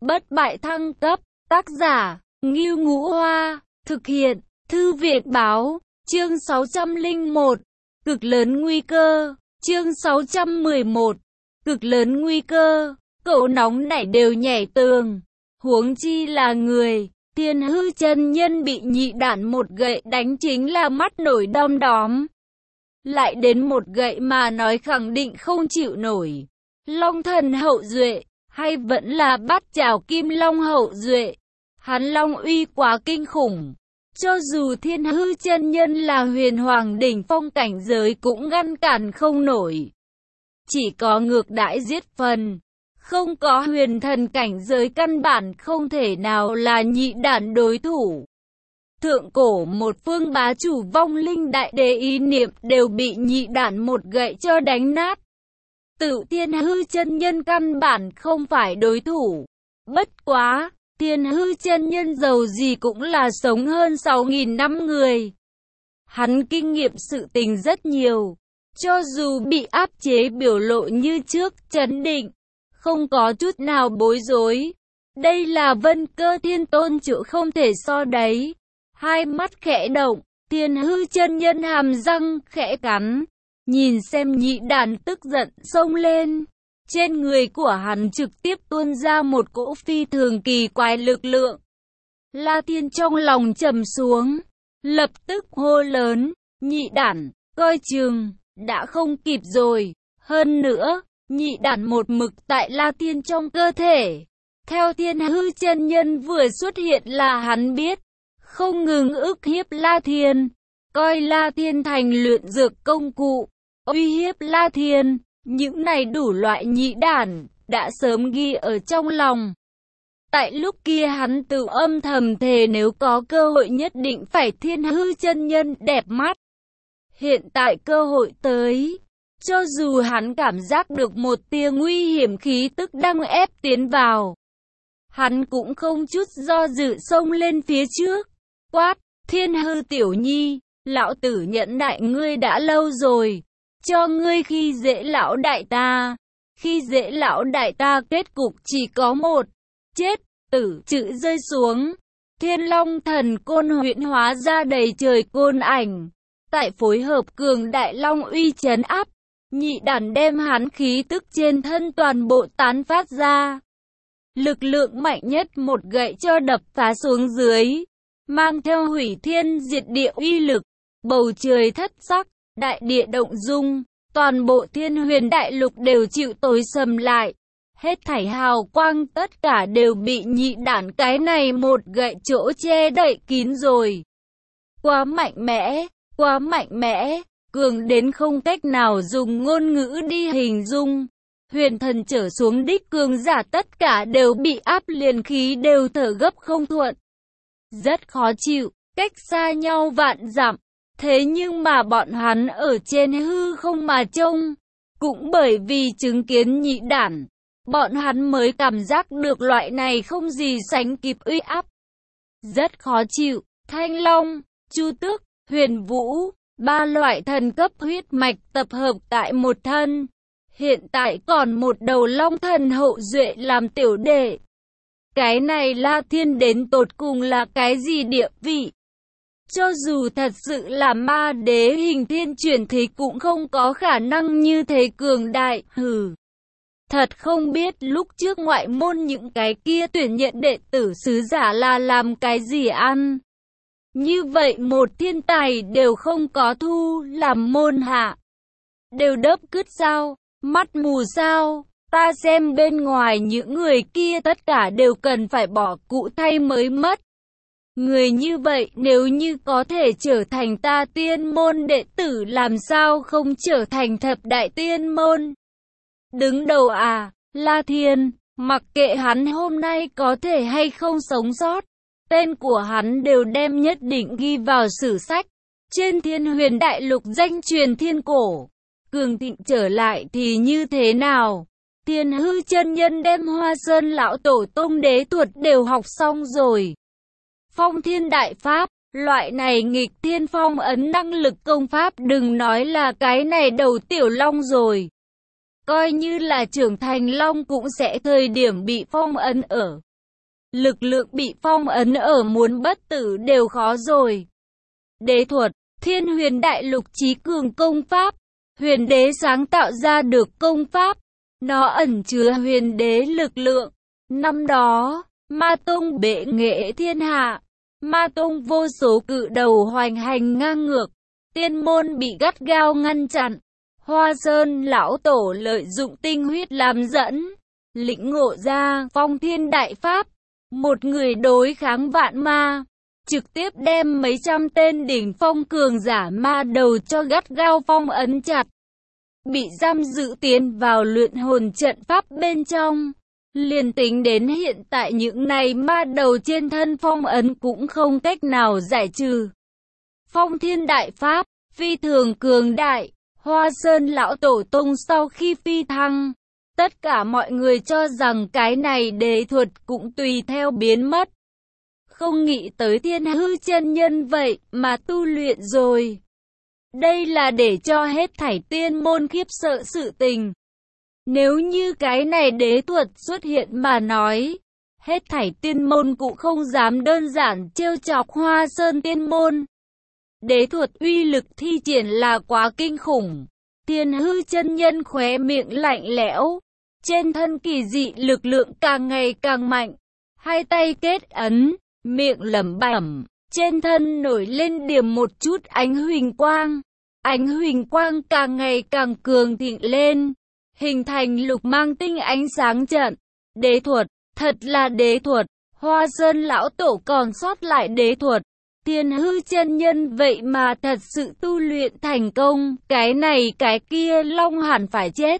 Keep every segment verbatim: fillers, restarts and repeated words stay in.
Bất bại thăng cấp, tác giả, Ngưu Ngũ Hoa, thực hiện, Thư viện báo, chương sáu trăm lẻ một, cực lớn nguy cơ, chương sáu trăm mười một, cực lớn nguy cơ, cậu nóng nảy đều nhảy tường, huống chi là người, Thiên Hư chân nhân bị nhị đản một gậy đánh chính là mắt nổi đom đóm. Lại đến một gậy mà nói khẳng định không chịu nổi. Long thần hậu duệ, hay vẫn là bát chảo kim long hậu duệ, hắn long uy quá kinh khủng. Cho dù Thiên Hư chân nhân là huyền hoàng đỉnh phong cảnh giới cũng ngăn cản không nổi. Chỉ có ngược đãi giết phần, không có huyền thần cảnh giới căn bản không thể nào là nhị đản đối thủ. Thượng cổ một phương bá chủ vong linh đại đế ý niệm đều bị nhị đản một gậy cho đánh nát. Tự Thiên Hư chân nhân căn bản không phải đối thủ. Bất quá, Thiên Hư chân nhân giàu gì cũng là sống hơn sáu nghìn năm người. Hắn kinh nghiệm sự tình rất nhiều. Cho dù bị áp chế biểu lộ như trước, trấn định, không có chút nào bối rối. Đây là Vân Cơ Thiên Tôn chữ không thể so đấy. Hai mắt khẽ động, Thiên Hư chân nhân hàm răng khẽ cắn. Nhìn xem nhị đản tức giận xông lên. Trên người của hắn trực tiếp tuôn ra một cỗ phi thường kỳ quái lực lượng. La Thiên trong lòng trầm xuống, lập tức hô lớn, nhị đản, coi chừng, đã không kịp rồi. Hơn nữa, nhị đản một mực tại La Thiên trong cơ thể. Theo Thiên Hư chân nhân vừa xuất hiện là hắn biết, không ngừng ức hiếp La Thiên, coi La Thiên thành luyện dược công cụ, uy hiếp La Thiên. Những này đủ loại nhị đản, đã sớm ghi ở trong lòng. Tại lúc kia hắn tự âm thầm thề nếu có cơ hội nhất định phải Thiên Hư chân nhân đẹp mắt. Hiện tại cơ hội tới, cho dù hắn cảm giác được một tia nguy hiểm khí tức đang ép tiến vào, hắn cũng không chút do dự xông lên phía trước, quát, Thiên Hư tiểu nhi, lão tử nhẫn nại ngươi đã lâu rồi. Cho ngươi khi dễ lão đại ta, khi dễ lão đại ta kết cục chỉ có một, chết, tử, chữ rơi xuống. Thiên Long thần côn huyễn hóa ra đầy trời côn ảnh, tại phối hợp cường đại long uy trấn áp, nhị đản đem hắn khí tức trên thân toàn bộ tán phát ra. Lực lượng mạnh nhất một gậy cho đập phá xuống dưới, mang theo hủy thiên diệt địa uy lực, bầu trời thất sắc. Đại địa động dung, toàn bộ thiên huyền đại lục đều chịu tối sầm lại. Hết thảy hào quang tất cả đều bị nhị đản cái này một gậy chỗ che đậy kín rồi. Quá mạnh mẽ, quá mạnh mẽ, cường đến không cách nào dùng ngôn ngữ đi hình dung. Huyền thần trở xuống đích cường giả tất cả đều bị áp liền khí đều thở gấp không thuận. Rất khó chịu, cách xa nhau vạn dặm. Thế nhưng mà bọn hắn ở trên hư không mà trông, cũng bởi vì chứng kiến nhị đản, bọn hắn mới cảm giác được loại này không gì sánh kịp uy áp. Rất khó chịu, Thanh Long, Chu Tước, Huyền Vũ, ba loại thần cấp huyết mạch tập hợp tại một thân. Hiện tại còn một đầu long thần hậu duệ làm tiểu đệ. Cái này La Thiên đến tột cùng là cái gì địa vị? Cho dù thật sự là ma đế hình thiên chuyển thì cũng không có khả năng như thế cường đại, hừ. Thật không biết lúc trước ngoại môn những cái kia tuyển nhận đệ tử sứ giả là làm cái gì ăn. Như vậy một thiên tài đều không có thu làm môn hạ. Đều đớp cứt sao, mắt mù sao, ta xem bên ngoài những người kia tất cả đều cần phải bỏ cụ thay mới mất. Người như vậy nếu như có thể trở thành ta tiên môn đệ tử làm sao không trở thành thập đại tiên môn. Đứng đầu à, La Thiên, mặc kệ hắn hôm nay có thể hay không sống sót, tên của hắn đều đem nhất định ghi vào sử sách. Trên thiên huyền đại lục danh truyền thiên cổ, cường thịnh trở lại thì như thế nào? Thiên Hư chân nhân đem Hoa Sơn lão tổ tông đế thuật đều học xong rồi. Phong thiên đại pháp, loại này nghịch thiên phong ấn năng lực công pháp đừng nói là cái này đầu tiểu long rồi. Coi như là trưởng thành long cũng sẽ thời điểm bị phong ấn ở. lực lượng bị phong ấn ở muốn bất tử đều khó rồi. Đế thuật, Thiên Huyền Đại Lục trí cường công pháp. Huyền đế sáng tạo ra được công pháp, nó ẩn chứa huyền đế lực lượng. Năm đó, Ma Tông bệ nghệ thiên hạ, Ma Tông vô số cự đầu hoành hành ngang ngược, tiên môn bị gắt gao ngăn chặn. Hoa Sơn lão tổ lợi dụng tinh huyết làm dẫn, lĩnh ngộ ra Phong Thiên Đại Pháp, một người đối kháng vạn ma, trực tiếp đem mấy trăm tên đỉnh phong cường giả ma đầu cho gắt gao phong ấn chặt, bị giam giữ tiến vào luyện hồn trận pháp bên trong. Liền tính đến hiện tại những này ma đầu trên thân phong ấn cũng không cách nào giải trừ. Phong Thiên Đại Pháp, phi thường cường đại. Hoa Sơn lão tổ tông sau khi phi thăng, tất cả mọi người cho rằng cái này đế thuật cũng tùy theo biến mất. Không nghĩ tới Thiên Hư chân nhân vậy mà tu luyện rồi. Đây là để cho hết thảy tiên môn khiếp sợ sự tình. Nếu như cái này đế thuật xuất hiện mà nói, hết thảy tiên môn cũng không dám đơn giản trêu chọc Hoa Sơn tiên môn. Đế thuật uy lực thi triển là quá kinh khủng. Thiên Hư chân nhân khóe miệng lạnh lẽo, trên thân kỳ dị lực lượng càng ngày càng mạnh, hai tay kết ấn, miệng lẩm bẩm, trên thân nổi lên điểm một chút ánh huỳnh quang. Ánh huỳnh quang càng ngày càng cường thịnh lên, hình thành lục mang tinh ánh sáng trận. Đế thuật, thật là đế thuật. Hoa Sơn lão tổ còn sót lại đế thuật. Thiên Hư chân nhân vậy mà thật sự tu luyện thành công, cái này cái kia long hẳn phải chết.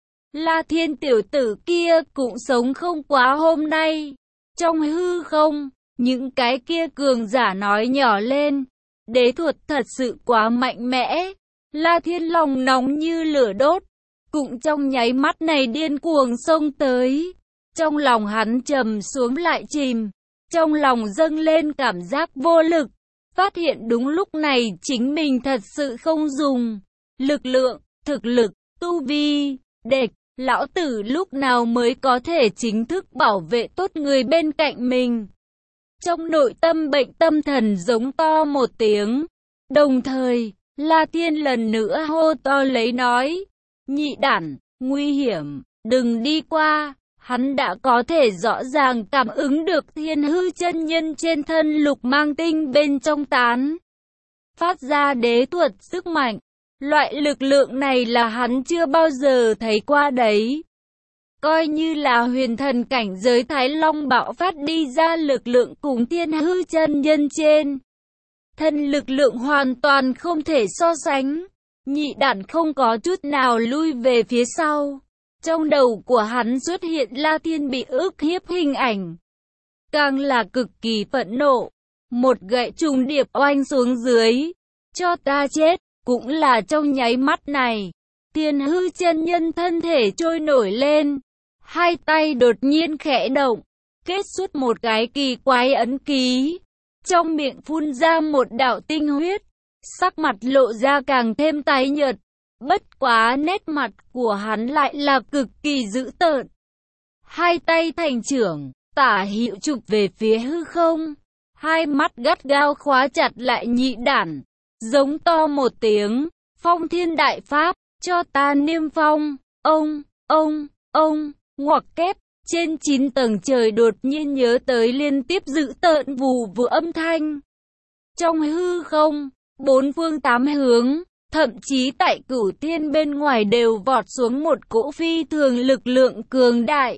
La Thiên tiểu tử kia cũng sống không quá hôm nay. Trong hư không, những cái kia cường giả nói nhỏ lên, đế thuật thật sự quá mạnh mẽ. La Thiên lòng nóng như lửa đốt, cũng trong nháy mắt này điên cuồng xông tới. Trong lòng hắn trầm xuống lại chìm, trong lòng dâng lên cảm giác vô lực, phát hiện đúng lúc này chính mình thật sự không dùng lực lượng, thực lực, tu vi, địch, lão tử lúc nào mới có thể chính thức bảo vệ tốt người bên cạnh mình. Trong nội tâm bệnh tâm thần giống to một tiếng, đồng thời, La Thiên lần nữa hô to lấy nói, nhị đản, nguy hiểm, đừng đi qua. Hắn đã có thể rõ ràng cảm ứng được Thiên Hư chân nhân trên thân lục mang tinh bên trong tán phát ra đế thuật sức mạnh. Loại lực lượng này là hắn chưa bao giờ thấy qua đấy. Coi như là huyền thần cảnh giới Thái Long bạo phát đi ra lực lượng cùng Thiên Hư chân nhân trên thân lực lượng hoàn toàn không thể so sánh. Nhị đản không có chút nào lui về phía sau. Trong đầu của hắn xuất hiện La Thiên bị ức hiếp hình ảnh, càng là cực kỳ phẫn nộ. Một gậy trùng điệp oanh xuống dưới, cho ta chết. Cũng là trong nháy mắt này, Thiên Hư chân nhân thân thể trôi nổi lên, hai tay đột nhiên khẽ động, kết xuất một cái kỳ quái ấn ký, trong miệng phun ra một đạo tinh huyết, sắc mặt lộ ra càng thêm tái nhợt. Bất quá nét mặt của hắn lại là cực kỳ dữ tợn. Hai tay thành trưởng, tả hữu chụp về phía hư không, hai mắt gắt gao khóa chặt lại nhị đản, giống to một tiếng, Phong Thiên Đại Pháp, cho ta niêm phong. Ông, ông, ông, ngoặc kép, trên chín tầng trời đột nhiên nhớ tới liên tiếp dữ tợn vù vù âm thanh. Trong hư không, bốn phương tám hướng, thậm chí tại cửu thiên bên ngoài đều vọt xuống một cỗ phi thường lực lượng cường đại.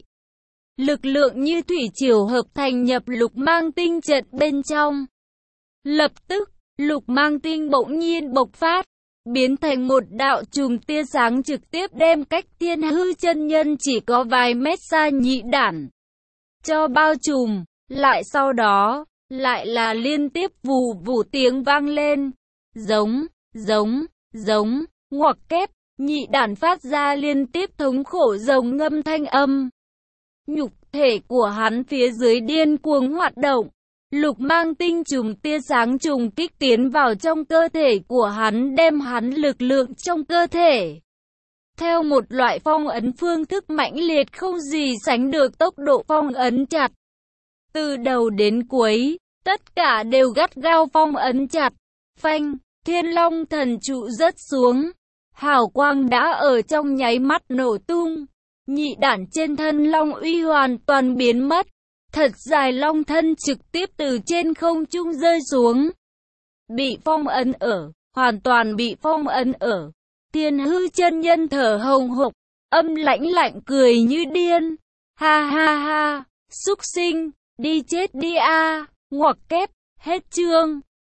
Lực lượng như thủy triều hợp thành nhập lục mang tinh trận bên trong. Lập tức, lục mang tinh bỗng nhiên bộc phát, biến thành một đạo chùm tia sáng trực tiếp đem cách Thiên Hư chân nhân chỉ có vài mét xa nhị đản cho bao trùm. Lại sau đó, lại là liên tiếp vù vù tiếng vang lên, giống, giống, giống, ngoặc kép, nhị đản phát ra liên tiếp thống khổ rồng ngâm thanh âm. Nhục thể của hắn phía dưới điên cuồng hoạt động, lục mang tinh trùng tia sáng trùng kích tiến vào trong cơ thể của hắn, đem hắn lực lượng trong cơ thể theo một loại phong ấn phương thức mãnh liệt không gì sánh được tốc độ phong ấn chặt. Từ đầu đến cuối, tất cả đều gắt gao phong ấn chặt. Phanh, Thiên Long thần trụ rớt xuống. Hào quang đã ở trong nháy mắt nổ tung. Nhị đản trên thân Long uy hoàn toàn biến mất. Thật dài long thân trực tiếp từ trên không trung rơi xuống. Bị phong ấn ở, hoàn toàn bị phong ấn ở. Thiên hư chân nhân thở hồng hộc, âm lãnh lạnh cười như điên. Ha ha ha, súc sinh, đi chết đi a, ngoặc kép, hết chương.